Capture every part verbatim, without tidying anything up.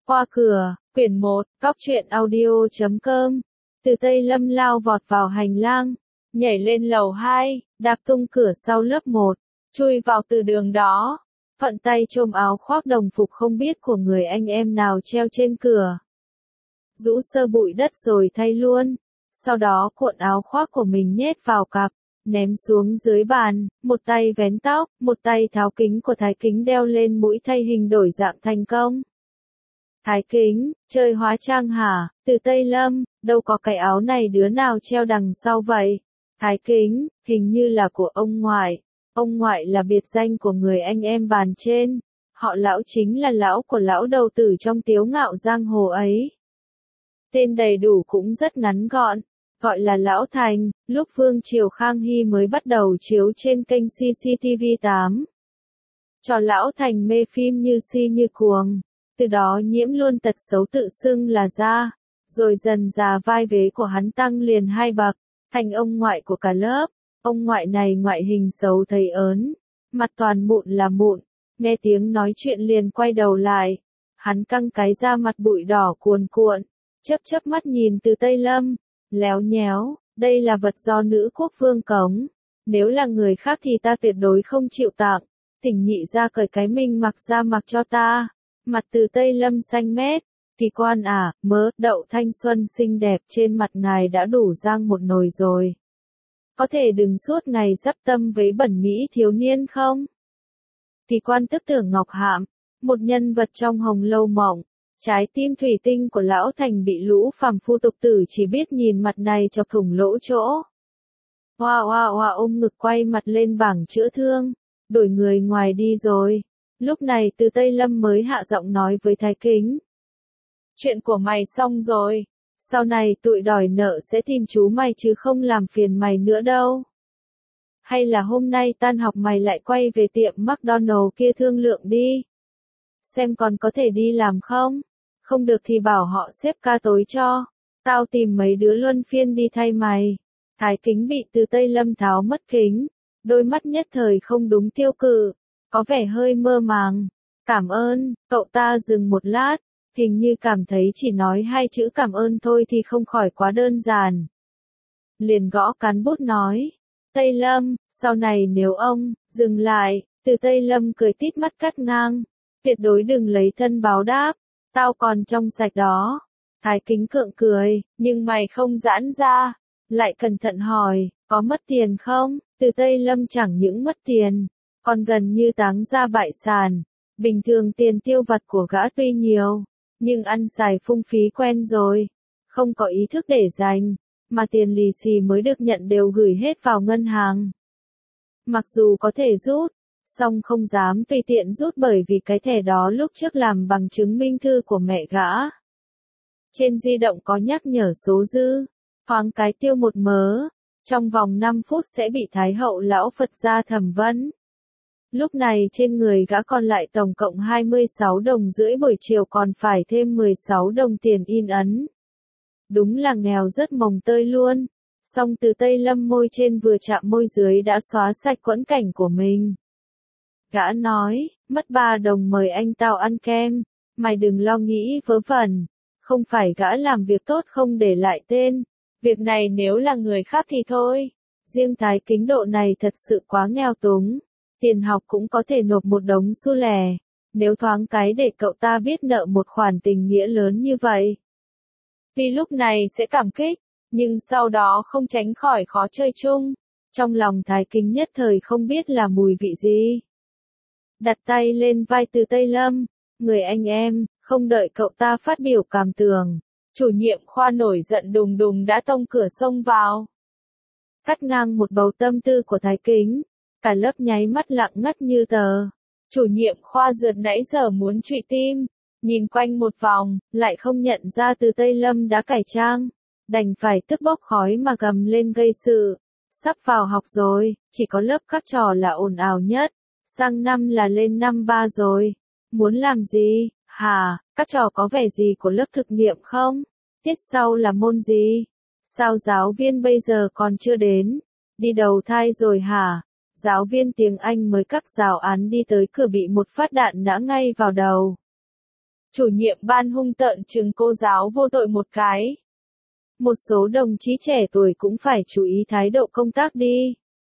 Qua cửa, quyển một, góc truyện audio chấm com. Từ Tây Lâm lao vọt vào hành lang, nhảy lên lầu hai, đạp tung cửa sau lớp một, chui vào từ đường đó. Thuận tay chôm áo khoác đồng phục không biết của người anh em nào treo trên cửa. Rũ sơ bụi đất rồi thay luôn. Sau đó cuộn áo khoác của mình nhét vào cặp, ném xuống dưới bàn, một tay vén tóc, một tay tháo kính của Thái Kính đeo lên mũi thay hình đổi dạng thành công. Thái Kính, chơi hóa trang hả? Từ Tây Lâm, đâu có cái áo này đứa nào treo đằng sau vậy? Thái Kính, hình như là của ông ngoại. Ông ngoại là biệt danh của người anh em bàn trên. Họ lão chính là lão của lão đầu tử trong Tiếu Ngạo Giang Hồ ấy. Tên đầy đủ cũng rất ngắn gọn, gọi là Lão Thành, lúc Vương Triều Khang Hy mới bắt đầu chiếu trên kênh xê xê tê vê tám. Cho Lão Thành mê phim như si như cuồng, từ đó nhiễm luôn tật xấu tự xưng là gia, rồi dần dà vai vế của hắn tăng liền hai bậc, thành ông ngoại của cả lớp. Ông ngoại này ngoại hình xấu thấy ớn, mặt toàn mụn là mụn, nghe tiếng nói chuyện liền quay đầu lại, hắn căng cái da mặt bụi đỏ cuồn cuộn, chớp chớp mắt nhìn Từ Tây Lâm, léo nhéo, đây là vật do nữ quốc vương cống, nếu là người khác thì ta tuyệt đối không chịu tặng, Thỉnh nhị ra cởi cái mình mặc ra mặc cho ta. Mặt Từ Tây Lâm xanh mét, kỳ quan à, mớ, đậu thanh xuân xinh đẹp trên mặt ngài đã đủ rang một nồi rồi. Có thể đừng suốt ngày dắp tâm với bẩn mỹ thiếu niên không? Kỳ quan tức tưởng Ngọc Hạm, một nhân vật trong Hồng Lâu Mộng, trái tim thủy tinh của lão Thành bị lũ phàm phu tục tử chỉ biết nhìn mặt này chọc thủng lỗ chỗ. Hoa hoa hoa ôm ngực quay mặt lên bảng chữa thương, đổi người ngoài đi rồi. Lúc này Từ Tây Lâm mới hạ giọng nói với Thái Kính. Chuyện của mày xong rồi, sau này tụi đòi nợ sẽ tìm chú mày chứ không làm phiền mày nữa đâu. Hay là hôm nay tan học mày lại quay về tiệm McDonald kia thương lượng đi. Xem còn có thể đi làm không? Không được thì bảo họ xếp ca tối cho. Tao tìm mấy đứa luân phiên đi thay mày. Thái Kính bị Từ Tây Lâm tháo mất kính. Đôi mắt nhất thời không đúng tiêu cự. Có vẻ hơi mơ màng. Cảm ơn, cậu ta dừng một lát. Hình như cảm thấy chỉ nói hai chữ cảm ơn thôi thì không khỏi quá đơn giản. Liền gõ cán bút nói. Tây Lâm, sau này nếu ông, dừng lại, Từ Tây Lâm cười tít mắt cắt ngang. Tuyệt đối đừng lấy thân báo đáp, tao còn trong sạch đó. Thái Kính cượng cười, nhưng mày không giãn ra. Lại cẩn thận hỏi, có mất tiền không? Từ Tây Lâm chẳng những mất tiền, còn gần như táng ra bại sản. Bình thường tiền tiêu vặt của gã tuy nhiều, nhưng ăn xài phung phí quen rồi, không có ý thức để dành, mà tiền lì xì mới được nhận đều gửi hết vào ngân hàng. Mặc dù có thể rút, song không dám tùy tiện rút bởi vì cái thẻ đó lúc trước làm bằng chứng minh thư của mẹ gã. Trên di động có nhắc nhở số dư, thoáng cái tiêu một mớ, trong vòng năm phút sẽ bị Thái Hậu Lão Phật gia thẩm vấn. Lúc này trên người gã còn lại tổng cộng hai mươi sáu đồng rưỡi, buổi chiều còn phải thêm mười sáu đồng tiền in ấn. Đúng là nghèo rất mồng tơi luôn. Song Từ Tây Lâm môi trên vừa chạm môi dưới đã xóa sạch quẫn cảnh của mình. Gã nói, mất ba đồng mời anh tao ăn kem, mày đừng lo nghĩ vớ vẩn. Không phải gã làm việc tốt không để lại tên, việc này nếu là người khác thì thôi. Riêng Thái Kính độ này thật sự quá nghèo túng. Tiền học cũng có thể nộp một đống xu lẻ, nếu thoáng cái để cậu ta biết nợ một khoản tình nghĩa lớn như vậy. Vì lúc này sẽ cảm kích, nhưng sau đó không tránh khỏi khó chơi chung. Trong lòng Thái Kính nhất thời không biết là mùi vị gì. Đặt tay lên vai Từ Tây Lâm, người anh em, không đợi cậu ta phát biểu cảm tưởng. Chủ nhiệm khoa nổi giận đùng đùng đã tông cửa xông vào. Cắt ngang một bầu tâm tư của Thái Kính. Cả lớp nháy mắt lặng ngắt như tờ. Chủ nhiệm khoa rượt nãy giờ muốn trụy tim, nhìn quanh một vòng, lại không nhận ra Từ Tây Lâm đã cải trang, đành phải tức bốc khói mà gầm lên gây sự. Sắp vào học rồi, chỉ có lớp các trò là ồn ào nhất, sang năm là lên năm ba rồi. Muốn làm gì, hả, các trò có vẻ gì của lớp thực nghiệm không? Tiết sau là môn gì? Sao giáo viên bây giờ còn chưa đến? Đi đầu thai rồi hả? Giáo viên tiếng Anh mới cắt giáo án đi tới cửa bị một phát đạn đã ngay vào đầu. Chủ nhiệm ban hung tợn trừng cô giáo vô tội một cái. Một số đồng chí trẻ tuổi cũng phải chú ý thái độ công tác đi.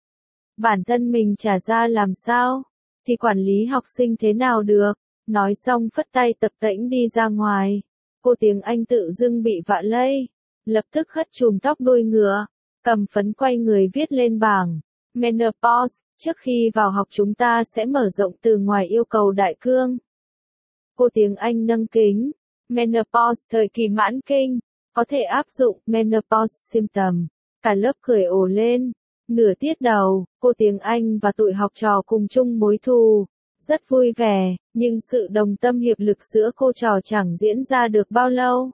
Bản thân mình trả ra làm sao, thì quản lý học sinh thế nào được. Nói xong phất tay tập tễnh đi ra ngoài. Cô tiếng Anh tự dưng bị vạ lây. Lập tức hất chùm tóc đuôi ngựa. Cầm phấn quay người viết lên bảng. Menopause, trước khi vào học chúng ta sẽ mở rộng từ ngoài yêu cầu đại cương. Cô tiếng Anh nâng kính. Menopause, thời kỳ mãn kinh. Có thể áp dụng menopause symptom. Cả lớp cười ồ lên. Nửa tiết đầu, cô tiếng Anh và tụi học trò cùng chung mối thù. Rất vui vẻ, nhưng sự đồng tâm hiệp lực giữa cô trò chẳng diễn ra được bao lâu.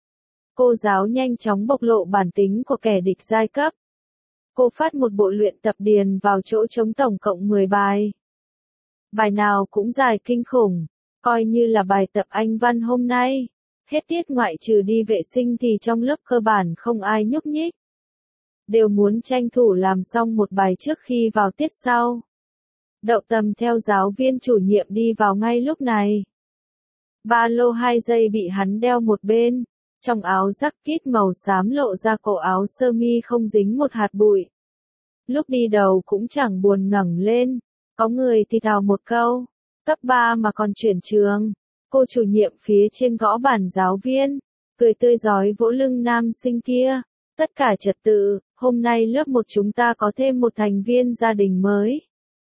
Cô giáo nhanh chóng bộc lộ bản tính của kẻ địch giai cấp. Cô phát một bộ luyện tập điền vào chỗ trống tổng cộng mười bài. Bài nào cũng dài kinh khủng, coi như là bài tập Anh văn hôm nay. Hết tiết ngoại trừ đi vệ sinh thì trong lớp cơ bản không ai nhúc nhích. Đều muốn tranh thủ làm xong một bài trước khi vào tiết sau. Đậu Tầm theo giáo viên chủ nhiệm đi vào ngay lúc này. Ba lô hai dây bị hắn đeo một bên, trong áo jacket màu xám lộ ra cổ áo sơ mi không dính một hạt bụi. Lúc đi đầu cũng chẳng buồn ngẩng lên, có người thì thào một câu, cấp ba mà còn chuyển trường. Cô chủ nhiệm phía trên gõ bàn giáo viên, cười tươi rói vỗ lưng nam sinh kia. Tất cả trật tự, hôm nay lớp một chúng ta có thêm một thành viên gia đình mới.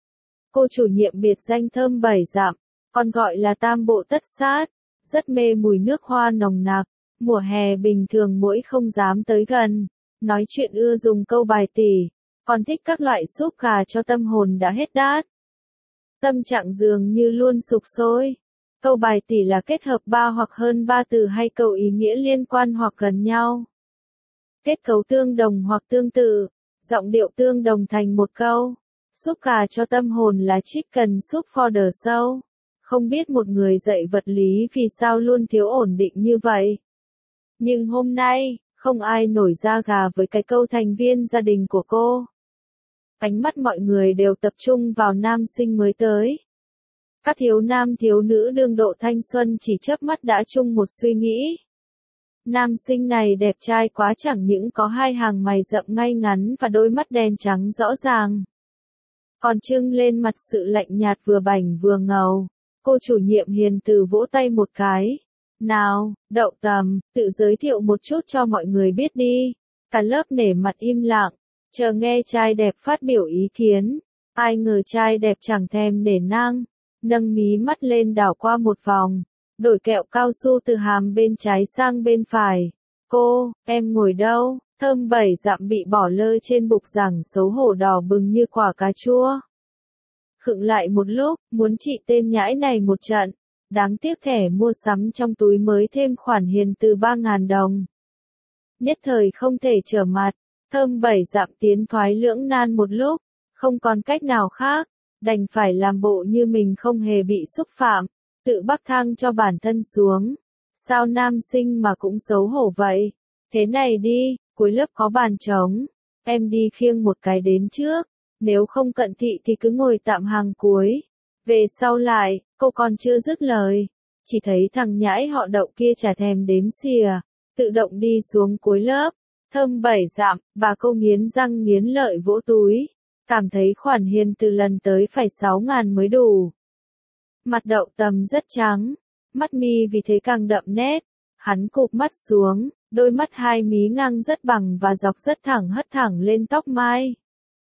Cô chủ nhiệm biệt danh thơm bảy dặm, còn gọi là tam bộ tất sát, rất mê mùi nước hoa nồng nặc, mùa hè bình thường muỗi không dám tới gần, nói chuyện ưa dùng câu bài tỉ, còn thích các loại súp gà cho tâm hồn đã hết đát. Tâm trạng dường như luôn sục sôi. Câu bài tỉ là kết hợp ba hoặc hơn ba từ hay câu ý nghĩa liên quan hoặc gần nhau. Kết cấu tương đồng hoặc tương tự, giọng điệu tương đồng thành một câu. Súp gà cho tâm hồn là chicken soup for the soul. Không biết một người dạy vật lý vì sao luôn thiếu ổn định như vậy. Nhưng hôm nay, không ai nổi da gà với cái câu thành viên gia đình của cô. Ánh mắt mọi người đều tập trung vào nam sinh mới tới. Các thiếu nam thiếu nữ đương độ thanh xuân chỉ chớp mắt đã chung một suy nghĩ. Nam sinh này đẹp trai quá, chẳng những có hai hàng mày rậm ngay ngắn và đôi mắt đen trắng rõ ràng. Còn trưng lên mặt sự lạnh nhạt vừa bảnh vừa ngầu. Cô chủ nhiệm hiền từ vỗ tay một cái. Nào, Đậu Tầm, tự giới thiệu một chút cho mọi người biết đi. Cả lớp nể mặt im lặng, chờ nghe trai đẹp phát biểu ý kiến. Ai ngờ trai đẹp chẳng thèm nể nang, nâng mí mắt lên đảo qua một vòng, đổi kẹo cao su từ hàm bên trái sang bên phải. Cô, em ngồi đâu? Thơm bảy dặm bị bỏ lơ trên bục giảng xấu hổ đỏ bừng như quả cà chua. Khựng lại một lúc, muốn trị tên nhãi này một trận. Đáng tiếc thẻ mua sắm trong túi mới thêm khoản hiền từ ba ngàn đồng. Nhất thời không thể trở mặt, thơm bảy dặm tiến thoái lưỡng nan một lúc, không còn cách nào khác, đành phải làm bộ như mình không hề bị xúc phạm, tự bắc thang cho bản thân xuống. Sao nam sinh mà cũng xấu hổ vậy? Thế này đi, cuối lớp có bàn trống, em đi khiêng một cái đến trước, nếu không cận thị thì cứ ngồi tạm hàng cuối. Về sau lại, cô còn chưa dứt lời, chỉ thấy thằng nhãi họ Đậu kia chả thèm đếm xỉa, tự động đi xuống cuối lớp. Thơm bảy dặm, bà cô nghiến răng nghiến lợi vỗ túi, cảm thấy khoản hiền từ lần tới phải sáu ngàn mới đủ. Mặt Đậu Tầm rất trắng, mắt mi vì thế càng đậm nét, hắn cụp mắt xuống, đôi mắt hai mí ngang rất bằng và dọc rất thẳng hất thẳng lên tóc mai.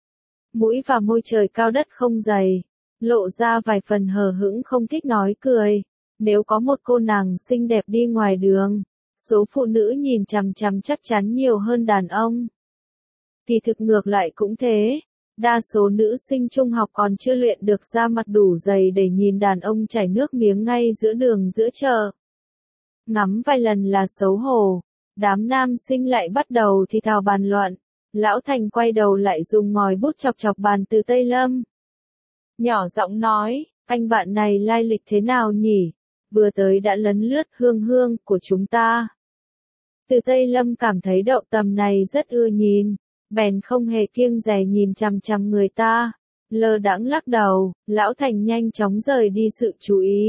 Mũi và môi trời cao đất không dày, lộ ra vài phần hờ hững không thích nói cười. Nếu có một cô nàng xinh đẹp đi ngoài đường, số phụ nữ nhìn chằm chằm chắc chắn nhiều hơn đàn ông. Thì thực ngược lại cũng thế, đa số nữ sinh trung học còn chưa luyện được da mặt đủ dày để nhìn đàn ông chảy nước miếng ngay giữa đường giữa chợ. Ngắm vài lần là xấu hổ, đám nam sinh lại bắt đầu thì thào bàn luận. Lão Thành quay đầu lại dùng ngòi bút chọc chọc bàn Từ Tây Lâm. Nhỏ giọng nói, anh bạn này lai lịch thế nào nhỉ? Vừa tới đã lấn lướt hương hương của chúng ta. Từ Tây Lâm cảm thấy Đậu Tầm này rất ưa nhìn, bèn không hề kiêng dè nhìn chằm chằm người ta. Lơ đãng lắc đầu, Lão Thành nhanh chóng rời đi sự chú ý.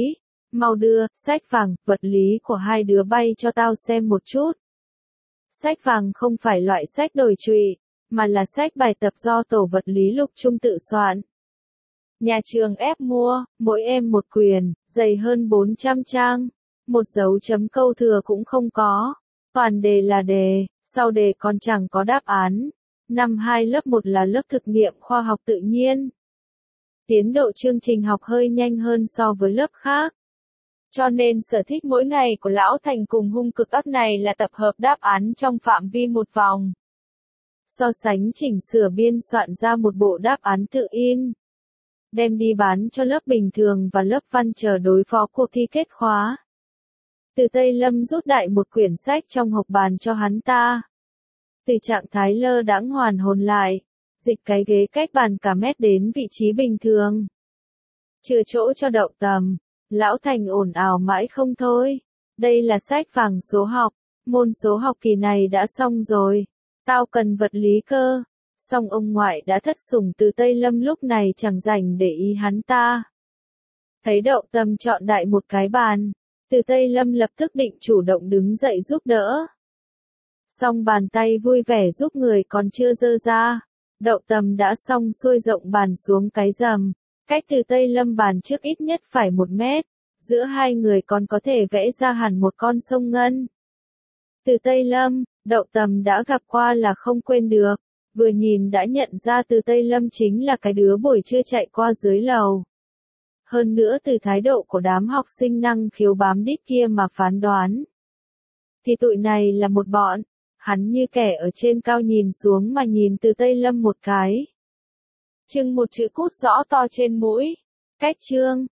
Mau đưa, sách vàng, vật lý của hai đứa bay cho tao xem một chút. Sách vàng không phải loại sách đồi trụy, mà là sách bài tập do tổ vật lý Lục Trung tự soạn. Nhà trường ép mua, mỗi em một quyển, dày hơn bốn trăm trang. Một dấu chấm câu thừa cũng không có. Toàn đề là đề, sau đề còn chẳng có đáp án. Năm hai lớp một là lớp thực nghiệm khoa học tự nhiên. Tiến độ chương trình học hơi nhanh hơn so với lớp khác. Cho nên sở thích mỗi ngày của Lão Thành cùng hung cực ác này là tập hợp đáp án trong phạm vi một vòng. So sánh chỉnh sửa biên soạn ra một bộ đáp án tự in. Đem đi bán cho lớp bình thường và lớp văn chờ đối phó cuộc thi kết khóa. Từ Tây Lâm rút đại một quyển sách trong hộp bàn cho hắn ta. Từ trạng thái lơ đãng hoàn hồn lại, dịch cái ghế cách bàn cả mét đến vị trí bình thường. Chừa chỗ cho Đậu Tầm, Lão Thành ồn ào mãi không thôi. Đây là sách vàng số học, môn số học kỳ này đã xong rồi. Tao cần vật lý cơ. Xong ông ngoại đã thất sủng Từ Tây Lâm lúc này chẳng rảnh để ý hắn ta. Thấy Đậu Tầm chọn đại một cái bàn, Từ Tây Lâm lập tức định chủ động đứng dậy giúp đỡ. Xong bàn tay vui vẻ giúp người còn chưa dơ ra. Đậu Tầm đã xong xuôi rộng bàn xuống cái rầm. Cách Từ Tây Lâm bàn trước ít nhất phải một mét. Giữa hai người còn có thể vẽ ra hẳn một con sông ngân. Từ Tây Lâm, Đậu Tầm đã gặp qua là không quên được. Vừa nhìn đã nhận ra Từ Tây Lâm chính là cái đứa buổi trưa chạy qua dưới lầu. Hơn nữa từ thái độ của đám học sinh năng khiếu bám đít kia mà phán đoán. Thì tụi này là một bọn. Hắn như kẻ ở trên cao nhìn xuống mà nhìn Từ Tây Lâm một cái. Chừng một chữ cút rõ to trên mũi. Cách chương.